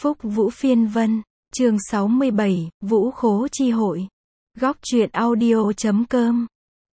Phúc Vũ Phiên Vân, chương 67, Vũ Khố Chi Hội. Góc truyện audio.com.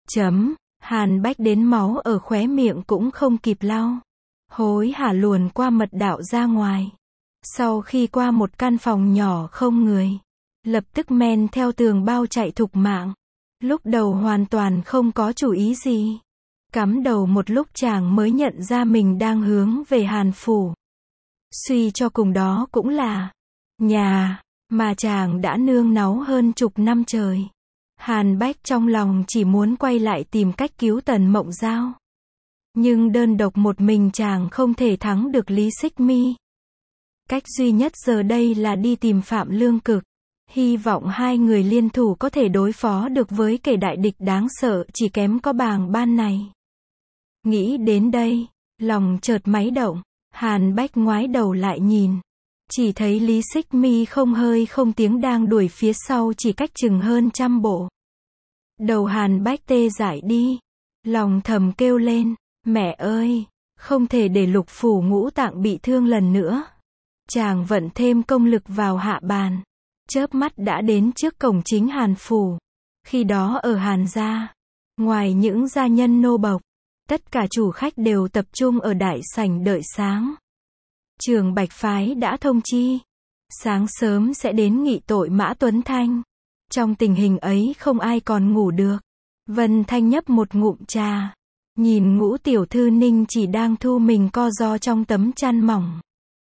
Hàn Bách đến máu ở khóe miệng cũng không kịp lau. Hối hả luồn qua mật đạo ra ngoài. Sau khi qua một căn phòng nhỏ không người, lập tức men theo tường bao chạy thục mạng. Lúc đầu hoàn toàn không có chủ ý gì. Cắm đầu một lúc chàng mới nhận ra mình đang hướng về Hàn Phủ. Suy cho cùng đó cũng là nhà mà chàng đã nương náu hơn chục năm trời. Hàn Bách trong lòng chỉ muốn quay lại tìm cách cứu Tần Mộng Giao. Nhưng đơn độc một mình chàng không thể thắng được Lý Xích Mi. Cách duy nhất giờ đây là đi tìm Phạm Lương Cực. Hy vọng hai người liên thủ có thể đối phó được với kẻ đại địch đáng sợ chỉ kém có Bàng Ban này. Nghĩ đến đây, lòng chợt máy động. Hàn Bách ngoái đầu lại nhìn. Chỉ thấy Lý Xích Mi không hơi không tiếng đang đuổi phía sau chỉ cách chừng hơn 100 bộ. Đầu Hàn Bách tê dại đi. Lòng thầm kêu lên, mẹ ơi, không thể để Lục Phủ Ngũ Tạng bị thương lần nữa. Chàng vận thêm công lực vào hạ bàn. Chớp mắt đã đến trước cổng chính Hàn Phủ. Khi đó ở Hàn gia, ngoài những gia nhân nô bộc, tất cả chủ khách đều tập trung ở đại sảnh đợi sáng. Trường Bạch Phái đã thông chi, sáng sớm sẽ đến nghị tội Mã Tuấn Thanh. Trong tình hình ấy không ai còn ngủ được. Vân Thanh nhấp một ngụm trà, nhìn Ngũ tiểu thư Ninh Chỉ đang thu mình co ro trong tấm chăn mỏng.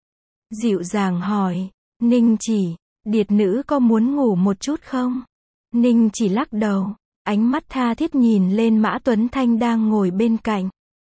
Dịu dàng hỏi, Ninh Chỉ, điệt nữ có muốn ngủ một chút không? Ninh Chỉ lắc đầu, ánh mắt tha thiết nhìn lên Mã Tuấn Thanh đang ngồi bên cạnh.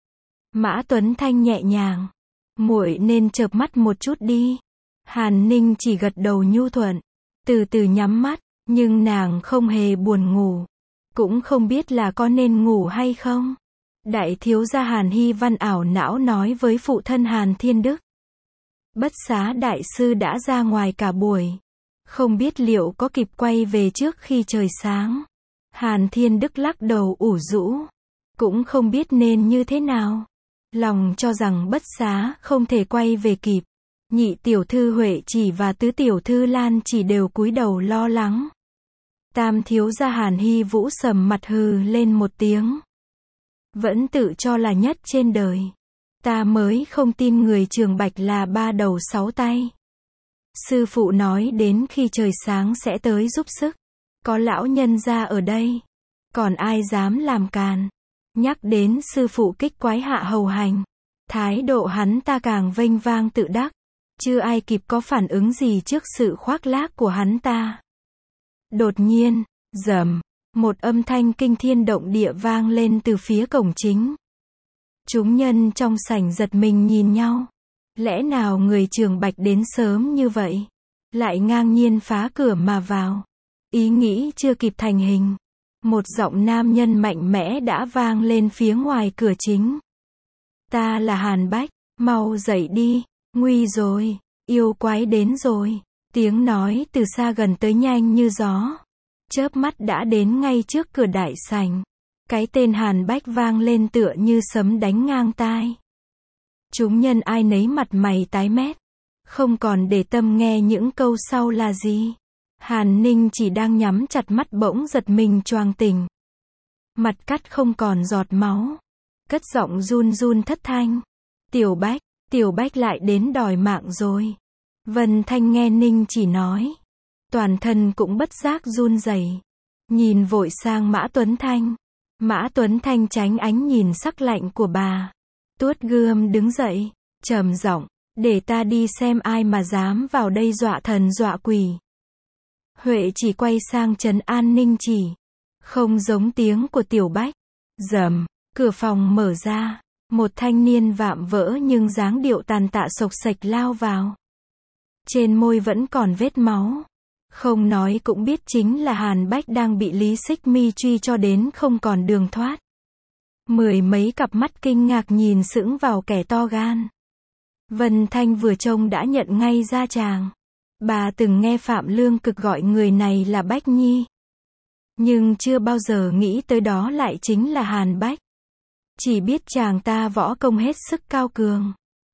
Mã Tuấn Thanh nhẹ nhàng, muội nên chợp mắt một chút đi. Hàn Ninh chỉ gật đầu nhu thuận, từ từ nhắm mắt, nhưng nàng không hề buồn ngủ, cũng không biết là có nên ngủ hay không. Đại thiếu gia Hàn Hy Văn ảo não nói với phụ thân Hàn Thiên Đức. Bất Xá đại sư đã ra ngoài cả buổi, không biết liệu có kịp quay về trước khi trời sáng. Hàn Thiên Đức lắc đầu ủ rũ, cũng không biết nên như thế nào. Lòng cho rằng Bất Xá không thể quay về kịp. Nhị tiểu thư Huệ Chỉ và tứ tiểu thư Lan Chỉ đều cúi đầu lo lắng. Tam thiếu gia Hàn Hy Vũ sầm mặt hừ lên một tiếng. Vẫn tự cho là nhất trên đời. Ta mới không tin người Trường Bạch là ba đầu sáu tay. Sư phụ nói đến khi trời sáng sẽ tới giúp sức. Có lão nhân gia ở đây, còn ai dám làm càn. Nhắc đến sư phụ kích quái hạ hầu hành, thái độ hắn ta càng vênh vang tự đắc. Chưa ai kịp có phản ứng gì trước sự khoác lác của hắn ta. Đột nhiên, rầm, một âm thanh kinh thiên động địa vang lên từ phía cổng chính. Chúng nhân trong sảnh giật mình nhìn nhau. Lẽ nào người Trường Bạch đến sớm như vậy, lại ngang nhiên phá cửa mà vào? Ý nghĩ chưa kịp thành hình, một giọng nam nhân mạnh mẽ đã vang lên phía ngoài cửa chính. Ta là Hàn Bách, mau dậy đi, nguy rồi, yêu quái đến rồi. Tiếng nói từ xa gần tới nhanh như gió. Chớp mắt đã đến ngay trước cửa đại sảnh. Cái tên Hàn Bách vang lên tựa như sấm đánh ngang tai. Chúng nhân ai nấy mặt mày tái mét, không còn để tâm nghe những câu sau là gì. Hàn Ninh chỉ đang nhắm chặt mắt bỗng giật mình choàng tỉnh. Mặt cắt không còn giọt máu. Cất giọng run run thất thanh. Tiểu Bách lại đến đòi mạng rồi. Vân Thanh nghe Ninh chỉ nói. Toàn thân cũng bất giác run rẩy. Nhìn vội sang Mã Tuấn Thanh. Mã Tuấn Thanh tránh ánh nhìn sắc lạnh của bà. Tuốt gươm đứng dậy, trầm giọng, để ta đi xem ai mà dám vào đây dọa thần dọa quỷ. Huệ Chỉ quay sang trấn an Ninh Chỉ. Không giống tiếng của Tiểu Bách. Rầm, cửa phòng mở ra. Một thanh niên vạm vỡ nhưng dáng điệu tàn tạ xộc xệch lao vào. Trên môi vẫn còn vết máu. Không nói cũng biết chính là Hàn Bách đang bị Lý Xích Mi truy cho đến không còn đường thoát. Mười mấy cặp mắt kinh ngạc nhìn sững vào kẻ to gan. Vân Thanh vừa trông đã nhận ngay ra chàng. Bà từng nghe Phạm Lương Cực gọi người này là Bách Nhi. Nhưng chưa bao giờ nghĩ tới đó lại chính là Hàn Bách. Chỉ biết chàng ta võ công hết sức cao cường.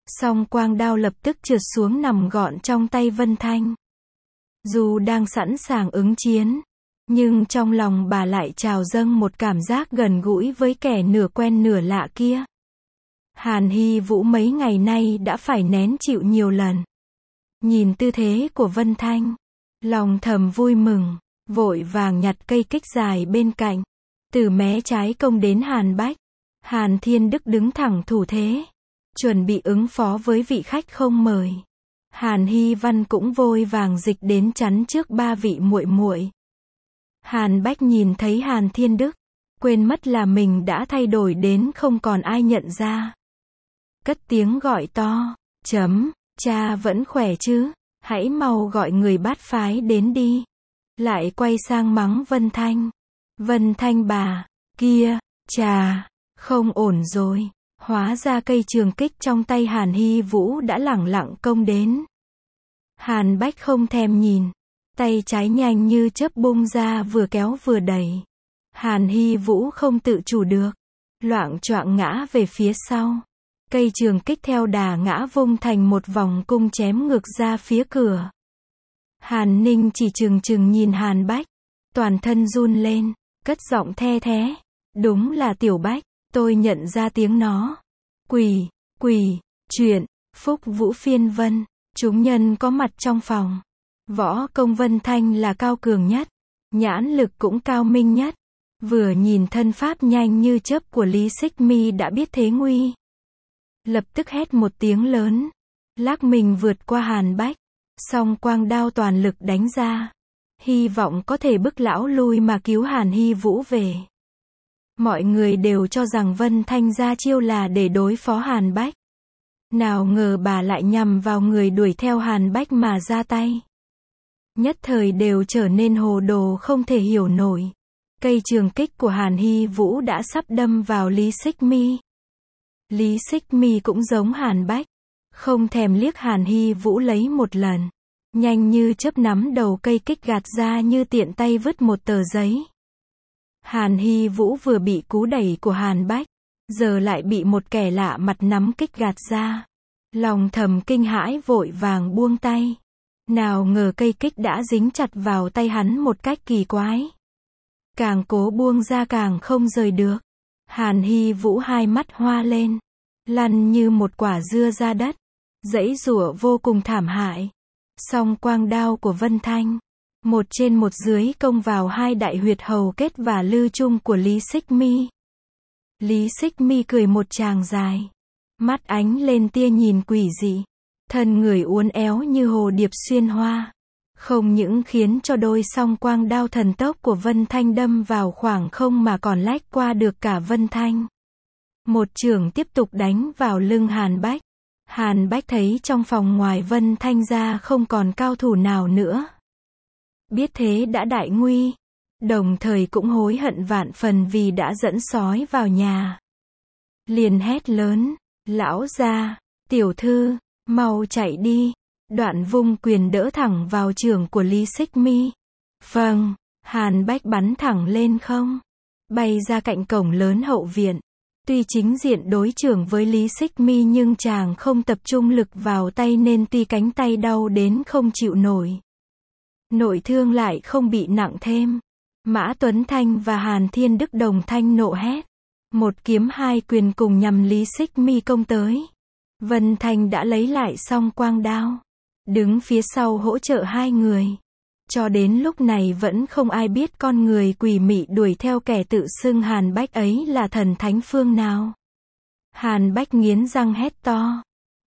Song quang đao lập tức trượt xuống nằm gọn trong tay Vân Thanh. Dù đang sẵn sàng ứng chiến, nhưng trong lòng bà lại trào dâng một cảm giác gần gũi với kẻ nửa quen nửa lạ kia. Hàn Hy Vũ mấy ngày nay đã phải nén chịu nhiều lần. Nhìn tư thế của Vân Thanh, lòng thầm vui mừng, vội vàng nhặt cây kích dài bên cạnh, từ mé trái công đến Hàn Bách. Hàn Thiên Đức đứng thẳng thủ thế, chuẩn bị ứng phó với vị khách không mời. Hàn Hy Văn cũng vội vàng dịch đến chắn trước ba vị muội muội. Hàn Bách nhìn thấy Hàn Thiên Đức, quên mất là mình đã thay đổi đến không còn ai nhận ra. Cất tiếng gọi to, cha vẫn khỏe chứ, hãy mau gọi người bát phái đến đi. Lại quay sang mắng Vân Thanh bà, kia, không ổn rồi. Hóa ra cây trường kích trong tay Hàn Hy Vũ đã lẳng lặng công đến. Hàn Bách không thèm nhìn, tay trái nhanh như chớp bung ra vừa kéo vừa đẩy. Hàn Hy Vũ không tự chủ được, loạng choạng ngã về phía sau. Cây trường kích theo đà ngã vung thành một vòng cung chém ngược ra phía cửa. Hàn Ninh chỉ chừng nhìn Hàn Bách, toàn thân run lên, cất giọng the thé, đúng là Tiểu Bách, tôi nhận ra tiếng nó. Chuyện, Phúc Vũ phiên vân, chúng nhân có mặt trong phòng. Võ công Vân Thanh là cao cường nhất, nhãn lực cũng cao minh nhất. Vừa nhìn thân pháp nhanh như chớp của Lý Xích Mi đã biết thế nguy. Lập tức hét một tiếng lớn, lắc mình vượt qua Hàn Bách, song quang đao toàn lực đánh ra, hy vọng có thể bức lão lui mà cứu Hàn Hy Vũ về. Mọi người đều cho rằng Vân Thanh ra chiêu là để đối phó Hàn Bách. Nào ngờ bà lại nhằm vào người đuổi theo Hàn Bách mà ra tay. Nhất thời đều trở nên hồ đồ không thể hiểu nổi. Cây trường kích của Hàn Hy Vũ đã sắp đâm vào Lý Xích Mi. Lý Xích Mi cũng giống Hàn Bách, không thèm liếc Hàn Hy Vũ lấy một lần, nhanh như chớp nắm đầu cây kích gạt ra như tiện tay vứt một tờ giấy. Hàn Hy Vũ vừa bị cú đẩy của Hàn Bách, giờ lại bị một kẻ lạ mặt nắm kích gạt ra. Lòng thầm kinh hãi vội vàng buông tay. Nào ngờ cây kích đã dính chặt vào tay hắn một cách kỳ quái. Càng cố buông ra càng không rời được. Hàn Hy Vũ hai mắt hoa lên, lăn như một quả dưa ra đất, giãy giụa vô cùng thảm hại. Song quang đao của Vân Thanh, một trên một dưới công vào hai đại huyệt hầu kết và lư trung của Lý Xích Mi. Lý Xích Mi cười một tràng dài, mắt ánh lên tia nhìn quỷ dị, thân người uốn éo như hồ điệp xuyên hoa, không những khiến cho đôi song quang đao thần tốc của Vân Thanh đâm vào khoảng không mà còn lách qua được cả Vân Thanh. Một chưởng tiếp tục đánh vào lưng Hàn Bách. Hàn Bách thấy trong phòng ngoài Vân Thanh ra không còn cao thủ nào nữa. Biết thế đã đại nguy, đồng thời cũng hối hận vạn phần vì đã dẫn sói vào nhà. Liền hét lớn, lão gia, tiểu thư, mau chạy đi. Đoạn vung quyền đỡ thẳng vào chưởng của Lý Xích Mi. Phầng, Hàn Bách bắn thẳng lên không, bay ra cạnh cổng lớn hậu viện. Tuy chính diện đối chưởng với Lý Xích Mi nhưng chàng không tập trung lực vào tay nên tuy cánh tay đau đến không chịu nổi, nội thương lại không bị nặng thêm. Mã Tuấn Thanh và Hàn Thiên Đức đồng thanh nộ hét. Một kiếm hai quyền cùng nhằm Lý Xích Mi công tới. Vân Thanh đã lấy lại song quang đao, đứng phía sau hỗ trợ hai người. Cho đến lúc này vẫn không ai biết con người quỷ mị đuổi theo kẻ tự xưng Hàn Bách ấy là thần thánh phương nào. Hàn Bách nghiến răng hét to.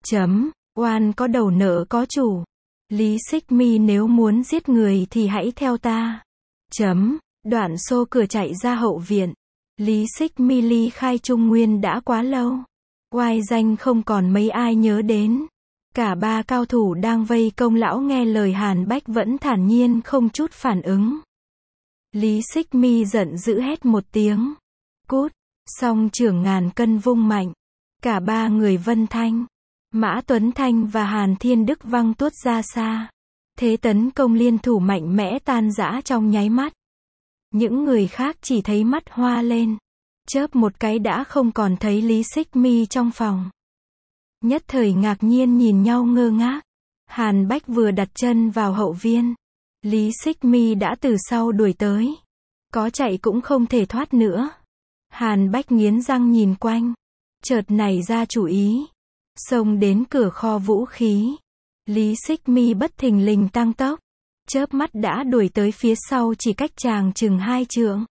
Oan có đầu nợ có chủ. Lý Xích Mi nếu muốn giết người thì hãy theo ta. Đoạn xô cửa chạy ra hậu viện. Lý Xích Mi ly khai Trung Nguyên đã quá lâu. Oai danh không còn mấy ai nhớ đến. Cả ba cao thủ đang vây công lão nghe lời Hàn Bách vẫn thản nhiên không chút phản ứng. Lý Xích Mi giận dữ hét một tiếng. Cút, song chưởng ngàn cân vung mạnh. Cả ba người Vân Thanh, Mã Tuấn Thanh và Hàn Thiên Đức văng tuốt ra xa. Thế tấn công liên thủ mạnh mẽ tan rã trong nháy mắt. Những người khác chỉ thấy mắt hoa lên. Chớp một cái đã không còn thấy Lý Xích Mi trong phòng. Nhất thời ngạc nhiên nhìn nhau ngơ ngác. Hàn Bách vừa đặt chân vào hậu viên, Lý Xích Mi đã từ sau đuổi tới. Có chạy cũng không thể thoát nữa. Hàn Bách nghiến răng nhìn quanh, chợt nảy ra chủ ý, xông đến cửa kho vũ khí. Lý Xích Mi bất thình lình tăng tốc, chớp mắt đã đuổi tới phía sau chỉ cách chàng chừng 2 trượng.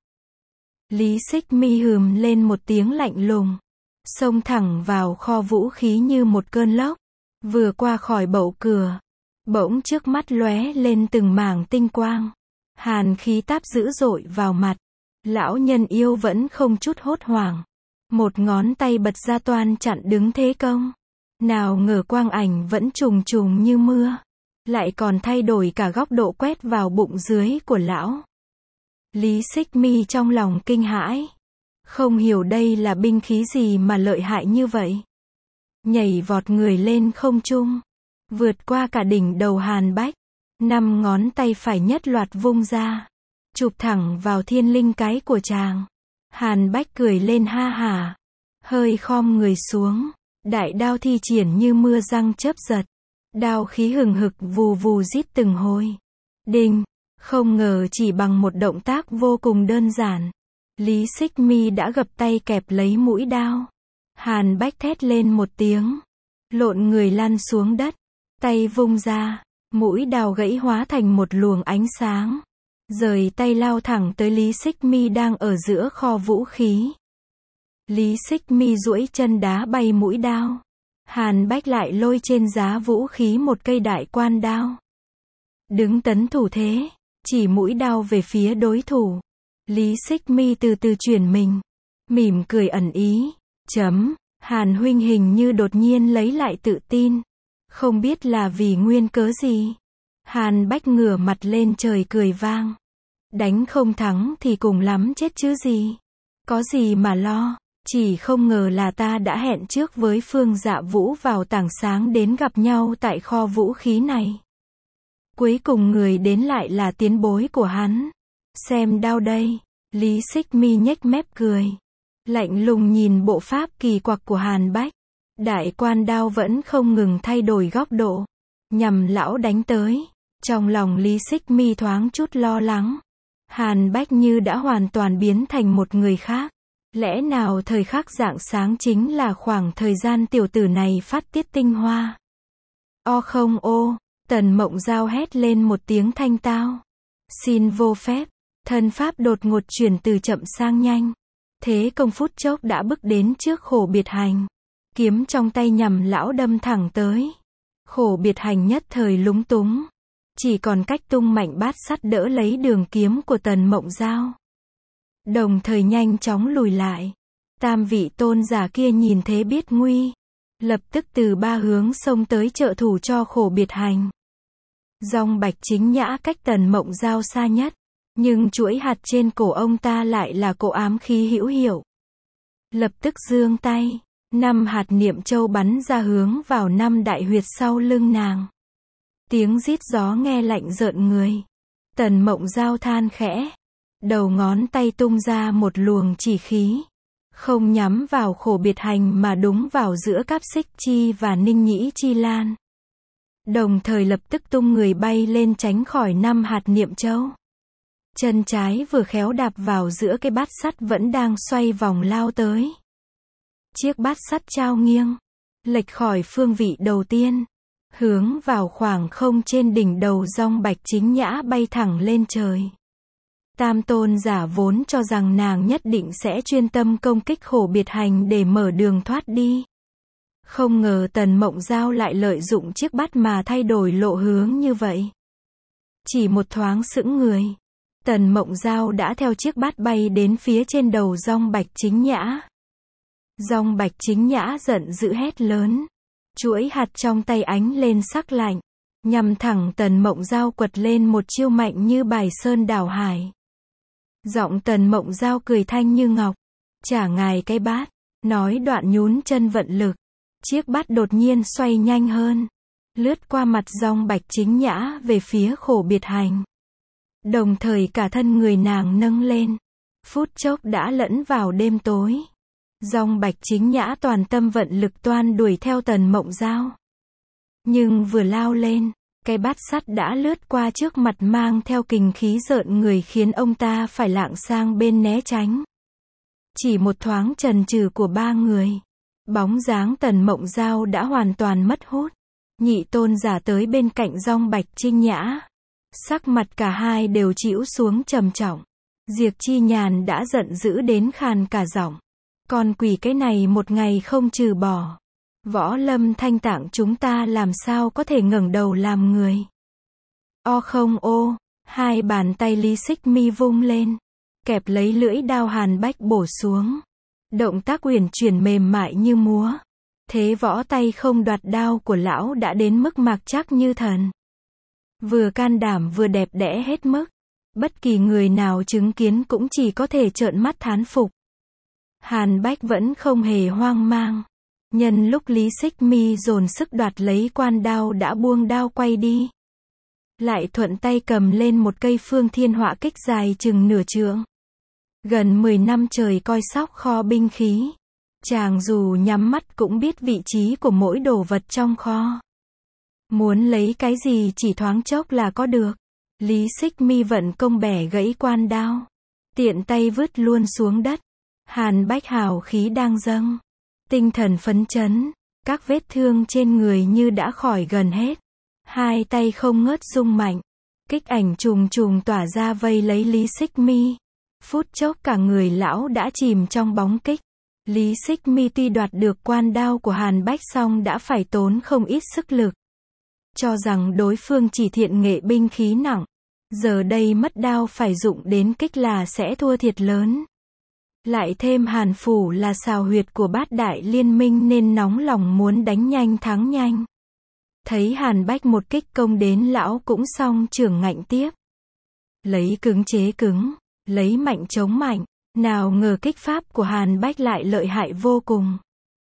Lý Xích Mi hừm lên một tiếng lạnh lùng, xông thẳng vào kho vũ khí như một cơn lốc. Vừa qua khỏi bậu cửa, bỗng trước mắt lóe lên từng mảng tinh quang. Hàn khí táp dữ dội vào mặt. Lão nhân yêu vẫn không chút hốt hoảng. Một ngón tay bật ra toan chặn đứng thế công. Nào ngờ quang ảnh vẫn trùng trùng như mưa. Lại còn thay đổi cả góc độ quét vào bụng dưới của lão. Lý Xích Mi trong lòng kinh hãi. Không hiểu đây là binh khí gì mà lợi hại như vậy. Nhảy vọt người lên không trung, vượt qua cả đỉnh đầu Hàn Bách. 5 ngón tay phải nhất loạt vung ra, chụp thẳng vào thiên linh cái của chàng. Hàn Bách cười lên ha hả, hơi khom người xuống, đại đao thi triển như mưa răng chớp giật. Đao khí hừng hực vù vù rít từng hồi. Đinh, không ngờ chỉ bằng một động tác vô cùng đơn giản, Lý Xích Mi đã gập tay kẹp lấy mũi đao. Hàn Bách thét lên một tiếng, lộn người lăn xuống đất, tay vung ra, mũi đao gãy hóa thành một luồng ánh sáng, rời tay lao thẳng tới Lý Xích Mi đang ở giữa kho vũ khí. Lý Xích Mi duỗi chân đá bay mũi đao. Hàn Bách lại lôi trên giá vũ khí một cây đại quan đao. Đứng tấn thủ thế, chỉ mũi đao về phía đối thủ. Lý Xích Mi từ từ chuyển mình, mỉm cười ẩn ý. Hàn huynh hình như đột nhiên lấy lại tự tin. Không biết là vì nguyên cớ gì. Hàn Bách ngửa mặt lên trời cười vang. Đánh không thắng thì cùng lắm chết chứ gì. Có gì mà lo. Chỉ không ngờ là ta đã hẹn trước với Phương Dạ Vũ vào tảng sáng đến gặp nhau tại kho vũ khí này. Cuối cùng người đến lại là tiến bối của hắn. Xem đao đây. Lý Xích Mi nhếch mép cười, lạnh lùng nhìn bộ pháp kỳ quặc của Hàn Bách. Đại quan đao vẫn không ngừng thay đổi góc độ, nhằm lão đánh tới. Trong lòng Lý Xích Mi thoáng chút lo lắng. Hàn Bách như đã hoàn toàn biến thành một người khác. Lẽ nào thời khắc rạng sáng chính là khoảng thời gian tiểu tử này phát tiết tinh hoa? O không ô, Tần Mộng Giao hét lên một tiếng thanh tao. Xin vô phép, thân pháp đột ngột chuyển từ chậm sang nhanh. Thế công phút chốc đã bước đến trước Khổ Biệt Hành. Kiếm trong tay nhằm lão đâm thẳng tới. Khổ Biệt Hành nhất thời lúng túng. Chỉ còn cách tung mạnh bát sắt đỡ lấy đường kiếm của Tần Mộng Giao. Đồng thời nhanh chóng lùi lại. Tam vị tôn giả kia nhìn thế biết nguy. Lập tức từ ba hướng xông tới trợ thủ cho Khổ Biệt Hành. Dòng Bạch Chính Nhã cách Tần Mộng Giao xa nhất. Nhưng chuỗi hạt trên cổ ông ta lại là cỗ ám khí hữu hiệu. Lập tức giương tay, 5 hạt niệm châu bắn ra hướng vào 5 đại huyệt sau lưng nàng. Tiếng rít gió nghe lạnh rợn người. Tần Mộng Giao than khẽ. Đầu ngón tay tung ra một luồng chỉ khí. Không nhắm vào Khổ Biệt Hành mà đúng vào giữa Cáp Xích Chi và Ninh Nhĩ Chi Lan. Đồng thời lập tức tung người bay lên tránh khỏi 5 hạt niệm châu. Chân trái vừa khéo đạp vào giữa cái bát sắt vẫn đang xoay vòng lao tới. Chiếc bát sắt trao nghiêng, lệch khỏi phương vị đầu tiên, hướng vào khoảng không trên đỉnh đầu Dòng Bạch Chính Nhã bay thẳng lên trời. Tam tôn giả vốn cho rằng nàng nhất định sẽ chuyên tâm công kích Khổ Biệt Hành để mở đường thoát đi. Không ngờ Tần Mộng Giao lại lợi dụng chiếc bát mà thay đổi lộ hướng như vậy. Chỉ một thoáng sững người, Tần Mộng Giao đã theo chiếc bát bay đến phía trên đầu Dòng Bạch Chính Nhã. Dòng Bạch Chính Nhã giận dữ hét lớn. Chuỗi hạt trong tay ánh lên sắc lạnh, nhằm thẳng Tần Mộng Giao quật lên một chiêu mạnh như bài sơn đảo hải. Giọng Tần Mộng Giao cười thanh như ngọc. Trả ngài cái bát. Nói đoạn nhún chân vận lực. Chiếc bát đột nhiên xoay nhanh hơn, lướt qua mặt Dòng Bạch Chính Nhã về phía Khổ Biệt Hành. Đồng thời cả thân người nàng nâng lên. Phút chốc đã lẫn vào đêm tối. Dòng Bạch Chính Nhã toàn tâm vận lực toan đuổi theo Tần Mộng Giao. Nhưng vừa lao lên, cái bát sắt đã lướt qua trước mặt mang theo kình khí rợn người khiến ông ta phải lạng sang bên né tránh. Chỉ một thoáng chần chừ của ba người, bóng dáng Tần Mộng Giao đã hoàn toàn mất hút. Nhị tôn giả tới bên cạnh Dòng Bạch Chính Nhã. Sắc mặt cả hai đều trĩu xuống trầm trọng. Diệp Chi Nhàn đã giận dữ đến khàn cả giọng. Con quỷ cái này một ngày không trừ bỏ. Võ Lâm Thanh Tạng chúng ta làm sao có thể ngẩng đầu làm người. O không ô, hai bàn tay Lý Xích Mi vung lên, kẹp lấy lưỡi đao Hàn Bách bổ xuống. Động tác uyển chuyển mềm mại như múa. Thế võ tay không đoạt đao của lão đã đến mức mạc chắc như thần. Vừa can đảm vừa đẹp đẽ hết mức. Bất kỳ người nào chứng kiến cũng chỉ có thể trợn mắt thán phục. Hàn Bách vẫn không hề hoang mang. Nhân lúc Lý Xích Mi dồn sức đoạt lấy quan đao đã buông đao quay đi. Lại thuận tay cầm lên một cây Phương Thiên Họa Kích dài chừng nửa trượng. Gần 10 năm trời coi sóc kho binh khí. Chàng dù nhắm mắt cũng biết vị trí của mỗi đồ vật trong kho. Muốn lấy cái gì chỉ thoáng chốc là có được. Lý Xích Mi vận công bẻ gãy quan đao. Tiện tay vứt luôn xuống đất. Hàn Bách hào khí đang dâng. Tinh thần phấn chấn. Các vết thương trên người như đã khỏi gần hết. Hai tay không ngớt rung mạnh. Kích ảnh trùng trùng tỏa ra vây lấy Lý Xích Mi. Phút chốc cả người lão đã chìm trong bóng kích. Lý Xích Mi tuy đoạt được quan đao của Hàn Bách xong đã phải tốn không ít sức lực. Cho rằng đối phương chỉ thiện nghệ binh khí nặng. Giờ đây mất đao phải dụng đến kích là sẽ thua thiệt lớn. Lại thêm Hàn Phủ là xào huyệt của bát đại liên minh nên nóng lòng muốn đánh nhanh thắng nhanh. Thấy Hàn Bách một kích công đến lão cũng xong trưởng ngạnh tiếp. Lấy cứng chế cứng, lấy mạnh chống mạnh. Nào ngờ kích pháp của Hàn Bách lại lợi hại vô cùng.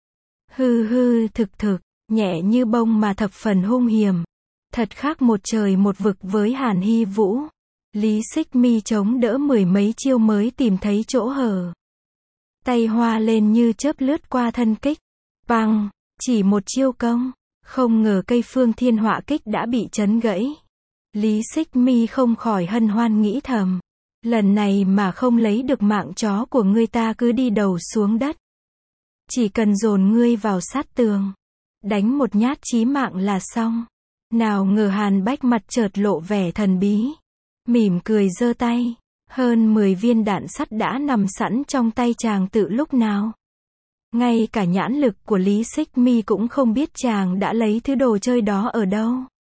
Hư hư thực thực, nhẹ như bông mà thập phần hung hiểm. Thật khác một trời một vực với Hàn Hy Vũ. Lý Xích Mi chống đỡ mười mấy chiêu mới tìm thấy chỗ hở. Tay hoa lên như chớp lướt qua thân kích. Bang, chỉ một chiêu công. Không ngờ cây Phương Thiên Họa Kích đã bị chấn gãy. Lý Xích Mi không khỏi hân hoan nghĩ thầm. Lần này mà không lấy được mạng chó của ngươi ta cứ đi đầu xuống đất. Chỉ cần dồn ngươi vào sát tường. Đánh một nhát chí mạng là xong. Nào ngờ Hàn Bách mặt chợt lộ vẻ thần bí. Mỉm cười giơ tay. Hơn 10 viên đạn sắt đã nằm sẵn trong tay chàng từ lúc nào. Ngay cả nhãn lực của Lý Xích Mi cũng không biết chàng đã lấy thứ đồ chơi đó ở đâu.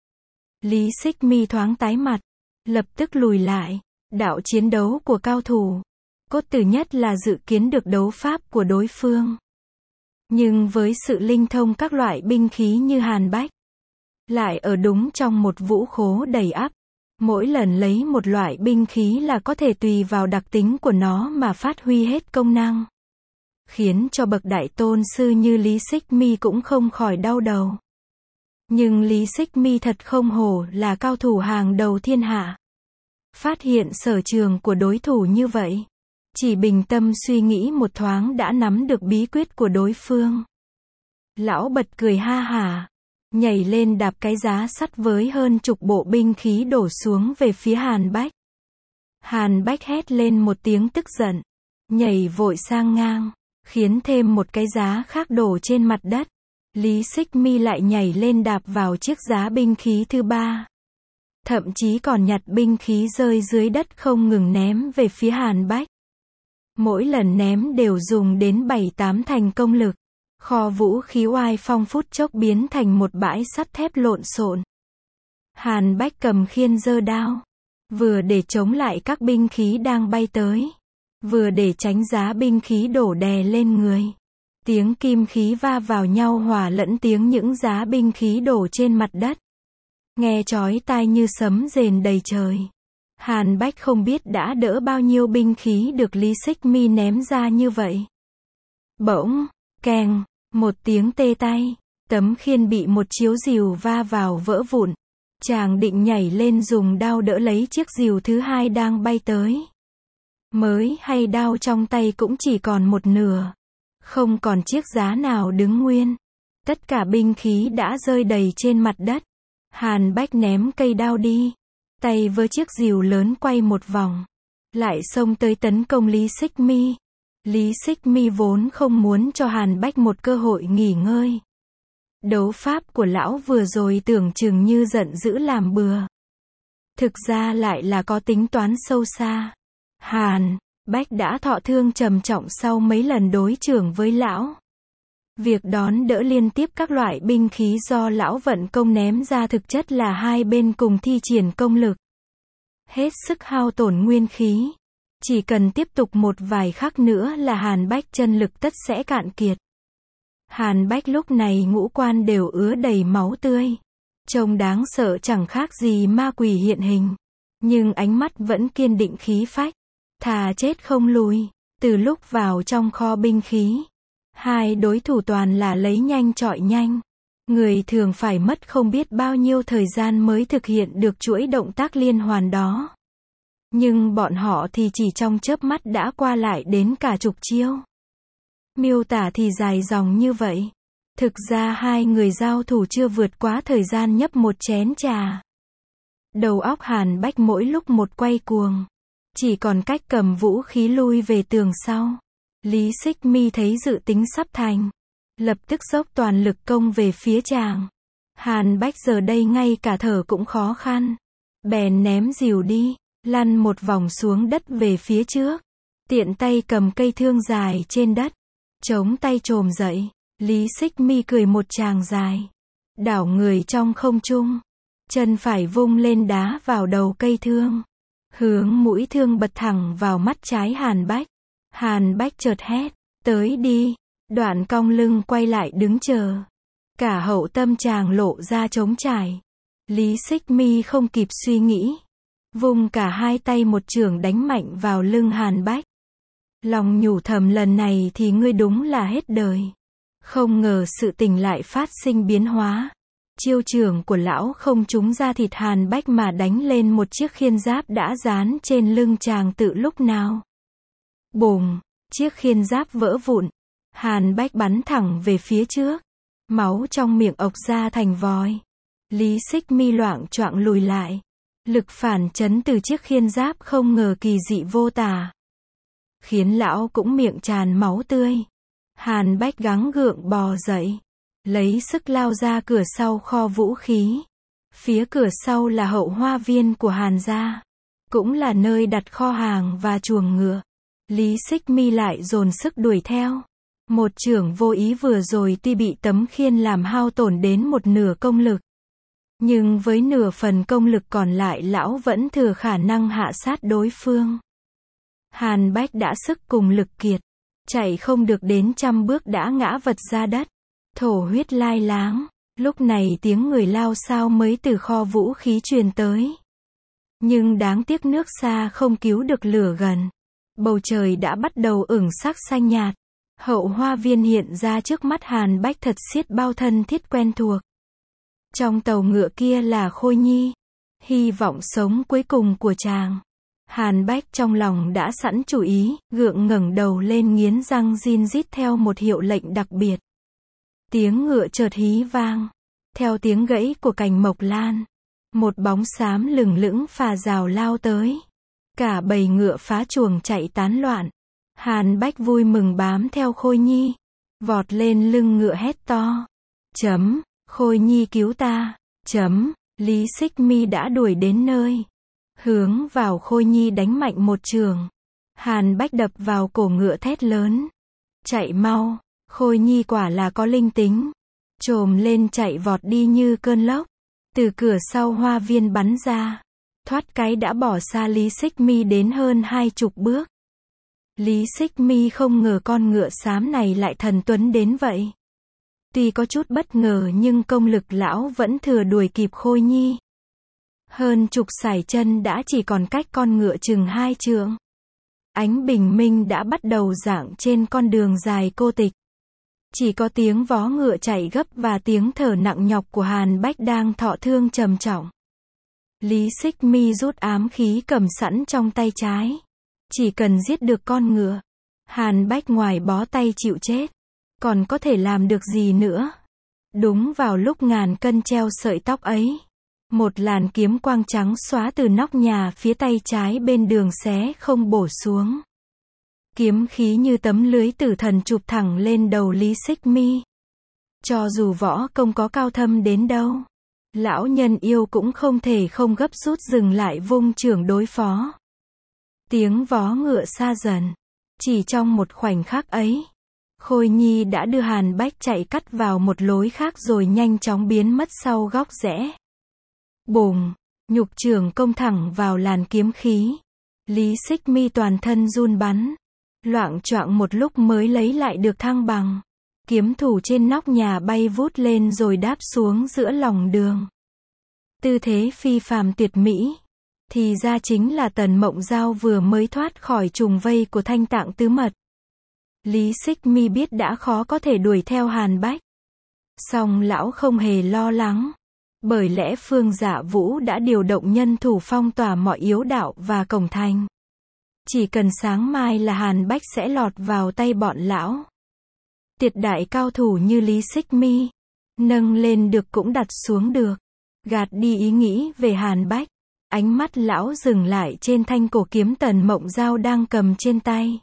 Lý Xích Mi thoáng tái mặt. Lập tức lùi lại. Đạo chiến đấu của cao thủ. Cốt tử nhất là dự kiến được đấu pháp của đối phương. Nhưng với sự linh thông các loại binh khí như Hàn Bách. Lại ở đúng trong một vũ khố đầy ắp. Mỗi lần lấy một loại binh khí là có thể tùy vào đặc tính của nó mà phát huy hết công năng. Khiến cho bậc đại tôn sư như Lý Xích Mi cũng không khỏi đau đầu. Nhưng Lý Xích Mi thật không hổ là cao thủ hàng đầu thiên hạ. Phát hiện sở trường của đối thủ như vậy. Chỉ bình tâm suy nghĩ một thoáng đã nắm được bí quyết của đối phương. Lão bật cười ha hả. Nhảy lên đạp cái giá sắt với hơn chục bộ binh khí đổ xuống về phía Hàn Bách. Hàn Bách hét lên một tiếng tức giận. Nhảy vội sang ngang. Khiến thêm một cái giá khác đổ trên mặt đất. Lý Xích Mi lại nhảy lên đạp vào chiếc giá binh khí thứ ba. Thậm chí còn nhặt binh khí rơi dưới đất không ngừng ném về phía Hàn Bách. Mỗi lần ném đều dùng đến 7-8 thành công lực. Kho vũ khí oai phong phút chốc biến thành một bãi sắt thép lộn xộn. Hàn Bách cầm khiên giơ đao. Vừa để chống lại các binh khí đang bay tới. Vừa để tránh giá binh khí đổ đè lên người. Tiếng kim khí va vào nhau hòa lẫn tiếng những giá binh khí đổ trên mặt đất. Nghe chói tai như sấm rền đầy trời. Hàn Bách không biết đã đỡ bao nhiêu binh khí được Lý Xích Mi ném ra như vậy. Bỗng, keng, một tiếng tê tay. Tấm khiên bị một chiếu rìu va vào vỡ vụn. Chàng định nhảy lên dùng đao đỡ lấy chiếc rìu thứ hai đang bay tới. Mới hay đao trong tay cũng chỉ còn một nửa. Không còn chiếc giá nào đứng nguyên. Tất cả binh khí đã rơi đầy trên mặt đất. Hàn Bách ném cây đao đi. Tay với chiếc rìu lớn quay một vòng. Lại xông tới tấn công Lý Xích Mi. Lý Xích Mi vốn không muốn cho Hàn Bách một cơ hội nghỉ ngơi. Đấu pháp của lão vừa rồi tưởng chừng như giận dữ làm bừa. Thực ra lại là có tính toán sâu xa. Hàn Bách đã thọ thương trầm trọng sau mấy lần đối chưởng với lão. Việc đón đỡ liên tiếp các loại binh khí do lão vận công ném ra thực chất là hai bên cùng thi triển công lực. Hết sức hao tổn nguyên khí. Chỉ cần tiếp tục một vài khắc nữa là Hàn Bách chân lực tất sẽ cạn kiệt. Hàn Bách lúc này ngũ quan đều ứa đầy máu tươi. Trông đáng sợ chẳng khác gì ma quỷ hiện hình. Nhưng ánh mắt vẫn kiên định khí phách. Thà chết không lùi. Từ lúc vào trong kho binh khí, hai đối thủ toàn là lấy nhanh chọi nhanh. Người thường phải mất không biết bao nhiêu thời gian mới thực hiện được chuỗi động tác liên hoàn đó. Nhưng bọn họ thì chỉ trong chớp mắt đã qua lại đến cả chục chiêu. Miêu tả thì dài dòng như vậy. Thực ra hai người giao thủ chưa vượt quá thời gian nhấp một chén trà. Đầu óc Hàn Bách mỗi lúc một quay cuồng. Chỉ còn cách cầm vũ khí lui về tường sau. Lý Xích Mi thấy dự tính sắp thành. Lập tức dốc toàn lực công về phía chàng. Hàn Bách giờ đây ngay cả thở cũng khó khăn. Bèn ném rìu đi. Lăn một vòng xuống đất về phía trước. Tiện tay cầm cây thương dài trên đất. Chống tay chồm dậy. Lý Xích Mi cười một tràng dài. Đảo người trong không trung. Chân phải vung lên đá vào đầu cây thương. Hướng mũi thương bật thẳng vào mắt trái Hàn Bách. Hàn Bách chợt hét. Tới đi. Đoạn cong lưng quay lại đứng chờ. Cả hậu tâm chàng lộ ra trống trải. Lý Xích Mi không kịp suy nghĩ. Vung cả hai tay một chưởng đánh mạnh vào lưng Hàn Bách. Lòng nhủ thầm lần này thì ngươi đúng là hết đời. Không ngờ sự tình lại phát sinh biến hóa. Chiêu chưởng của lão không trúng da thịt Hàn Bách mà đánh lên một chiếc khiên giáp đã dán trên lưng chàng tự lúc nào. Bùng, chiếc khiên giáp vỡ vụn. Hàn Bách bắn thẳng về phía trước. Máu trong miệng ộc ra thành vòi. Lý Xích Mi loạng choạng lùi lại. Lực phản chấn từ chiếc khiên giáp không ngờ kỳ dị vô tả. Khiến lão cũng miệng tràn máu tươi. Hàn Bách gắng gượng bò dậy. Lấy sức lao ra cửa sau kho vũ khí. Phía cửa sau là hậu hoa viên của Hàn gia. Cũng là nơi đặt kho hàng và chuồng ngựa. Lý Xích Mi lại dồn sức đuổi theo. Một chưởng vô ý vừa rồi tuy bị tấm khiên làm hao tổn đến một nửa công lực. Nhưng với nửa phần công lực còn lại lão vẫn thừa khả năng hạ sát đối phương. Hàn Bách đã sức cùng lực kiệt. Chạy không được đến 100 bước đã ngã vật ra đất. Thổ huyết lai láng. Lúc này tiếng người lao xao mới từ kho vũ khí truyền tới. Nhưng đáng tiếc nước xa không cứu được lửa gần. Bầu trời đã bắt đầu ửng sắc xanh nhạt. Hậu hoa viên hiện ra trước mắt Hàn Bách thật xiết bao thân thiết quen thuộc. Trong tàu ngựa kia là Khôi Nhi. Hy vọng sống cuối cùng của chàng. Hàn Bách trong lòng đã sẵn chủ ý, gượng ngẩng đầu lên nghiến răng rin rít theo một hiệu lệnh đặc biệt. Tiếng ngựa chợt hí vang. Theo tiếng gãy của cành mộc lan. Một bóng xám lừng lững phà rào lao tới. Cả bầy ngựa phá chuồng chạy tán loạn. Hàn Bách vui mừng bám theo Khôi Nhi. Vọt lên lưng ngựa hét to. Khôi Nhi cứu ta. Lý Xích Mi đã đuổi đến nơi. Hướng vào Khôi Nhi đánh mạnh một chưởng. Hàn Bách đập vào cổ ngựa thét lớn. Chạy mau. Khôi Nhi quả là có linh tính. Chồm lên chạy vọt đi như cơn lốc. Từ cửa sau hoa viên bắn ra. Thoát cái đã bỏ xa Lý Xích Mi đến hơn 20 bước. Lý Xích Mi không ngờ con ngựa xám này lại thần tuấn đến vậy. Tuy có chút bất ngờ nhưng công lực lão vẫn thừa đuổi kịp Khôi Nhi. Hơn chục sải chân đã chỉ còn cách con ngựa chừng 2 trượng. Ánh bình minh đã bắt đầu rạng trên con đường dài cô tịch. Chỉ có tiếng vó ngựa chạy gấp và tiếng thở nặng nhọc của Hàn Bách đang thọ thương trầm trọng. Lý Xích Mi rút ám khí cầm sẵn trong tay trái. Chỉ cần giết được con ngựa, Hàn Bách ngoài bó tay chịu chết, còn có thể làm được gì nữa? Đúng vào lúc ngàn cân treo sợi tóc ấy, một làn kiếm quang trắng xóa từ nóc nhà phía tay trái bên đường xé không bổ xuống. Kiếm khí như tấm lưới tử thần chụp thẳng lên đầu Lý Xích Mi. Cho dù võ công có cao thâm đến đâu, lão nhân yêu cũng không thể không gấp rút dừng lại vung chưởng đối phó. Tiếng vó ngựa xa dần. Chỉ trong một khoảnh khắc ấy, Khôi Nhi đã đưa Hàn Bách chạy cắt vào một lối khác rồi nhanh chóng biến mất sau góc rẽ. Bùng, nhục chưởng công thẳng vào làn kiếm khí. Lý Xích Mi toàn thân run bắn, loạng choạng một lúc mới lấy lại được thăng bằng. Kiếm thủ trên nóc nhà bay vút lên rồi đáp xuống giữa lòng đường. Tư thế phi phàm tuyệt mỹ. Thì ra chính là Tần Mộng Giao vừa mới thoát khỏi trùng vây của Thanh Tạng Tứ Mật. Lý Xích Mi biết đã khó có thể đuổi theo Hàn Bách. Song lão không hề lo lắng. Bởi lẽ Phương Dạ Vũ đã điều động nhân thủ phong tỏa mọi yếu đạo và cổng thành. Chỉ cần sáng mai là Hàn Bách sẽ lọt vào tay bọn lão. Tuyệt đại cao thủ như Lý Xích Mi, nâng lên được cũng đặt xuống được. Gạt đi ý nghĩ về Hàn Bách, ánh mắt lão dừng lại trên thanh cổ kiếm Tần Mộng Giao đang cầm trên tay.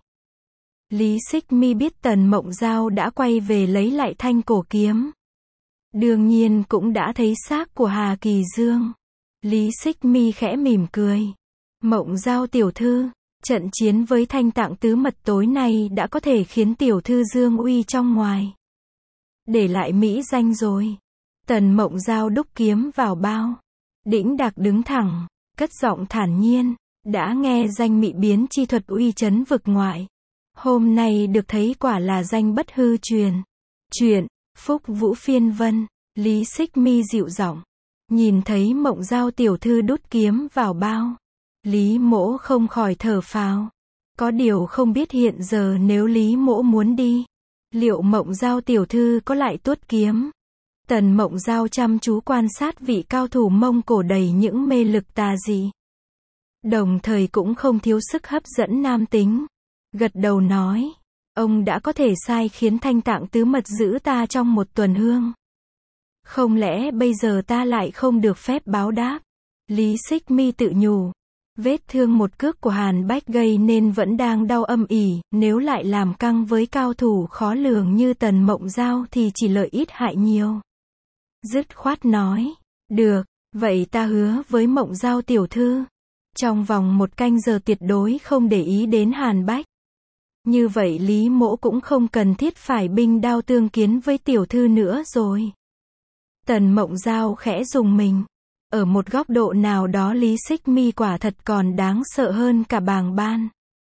Lý Xích Mi biết Tần Mộng Giao đã quay về lấy lại thanh cổ kiếm. Đương nhiên cũng đã thấy xác của Hà Kỳ Dương. Lý Xích Mi khẽ mỉm cười. Mộng Giao tiểu thư, trận chiến với Thanh Tạng Tứ Mật tối nay đã có thể khiến tiểu thư dương uy trong ngoài. Để lại mỹ danh rồi. Tần Mộng Giao đúc kiếm vào bao. Đĩnh đạc đứng thẳng, cất giọng thản nhiên. Đã nghe danh mị biến chi thuật uy chấn vực ngoại. Hôm nay được thấy quả là danh bất hư truyền. Chuyện, Phúc Vũ Phiên Vân. Lý Xích Mi dịu giọng. Nhìn thấy Mộng Giao tiểu thư đút kiếm vào bao. Lý Mỗ không khỏi thở phào. Có điều không biết hiện giờ nếu Lý Mỗ muốn đi, liệu Mộng Giao tiểu thư có lại tuốt kiếm? Tần Mộng Giao chăm chú quan sát vị cao thủ Mông Cổ đầy những mê lực tà dị. Đồng thời cũng không thiếu sức hấp dẫn nam tính. Gật đầu nói, ông đã có thể sai khiến Thanh Tạng Tứ Mật giữ ta trong một tuần hương. Không lẽ bây giờ ta lại không được phép báo đáp? Lý Xích Mi tự nhủ. Vết thương một cước của Hàn Bách gây nên vẫn đang đau âm ỉ, nếu lại làm căng với cao thủ khó lường như Tần Mộng Giao thì chỉ lợi ít hại nhiều. Dứt khoát nói, được, vậy ta hứa với Mộng Giao tiểu thư, trong vòng 1 canh giờ tuyệt đối không để ý đến Hàn Bách. Như vậy Lý Mỗ cũng không cần thiết phải binh đao tương kiến với tiểu thư nữa rồi. Tần Mộng Giao khẽ rùng mình. Ở một góc độ nào đó Lý Xích Mi quả thật còn đáng sợ hơn cả Bàng Ban.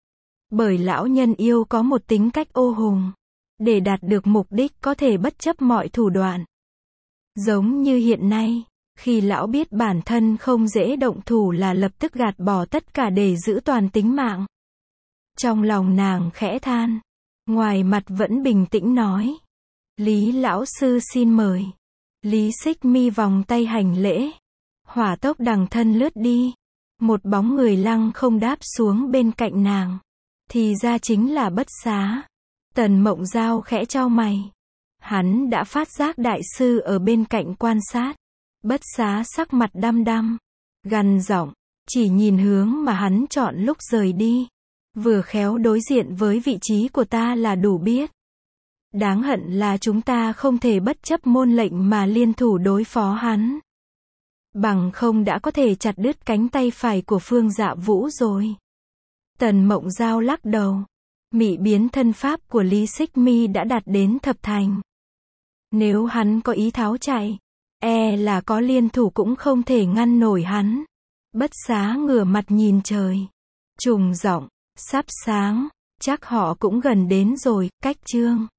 Bởi lão nhân yêu có một tính cách ô hùng. Để đạt được mục đích có thể bất chấp mọi thủ đoạn. Giống như hiện nay, khi lão biết bản thân không dễ động thủ là lập tức gạt bỏ tất cả để giữ toàn tính mạng. Trong lòng nàng khẽ than. Ngoài mặt vẫn bình tĩnh nói. Lý lão sư xin mời. Lý Xích Mi vòng tay hành lễ. Hỏa tốc đằng thân lướt đi. Một bóng người lăng không đáp xuống bên cạnh nàng. Thì ra chính là Bất Xá. Tần Mộng Giao khẽ chau mày. Hắn đã phát giác đại sư ở bên cạnh quan sát. Bất Xá sắc mặt đăm đăm. Gằn giọng. Chỉ nhìn hướng mà hắn chọn lúc rời đi. Vừa khéo đối diện với vị trí của ta là đủ biết. Đáng hận là chúng ta không thể bất chấp môn lệnh mà liên thủ đối phó hắn. Bằng không đã có thể chặt đứt cánh tay phải của Phương Dạ Vũ rồi. Tần Mộng Giao lắc đầu. Mị biến thân pháp của Lý Xích Mi đã đạt đến thập thành. Nếu hắn có ý tháo chạy, e là có liên thủ cũng không thể ngăn nổi hắn. Bất Xá ngửa mặt nhìn trời. Trùng giọng, sắp sáng, chắc họ cũng gần đến rồi, cách chương.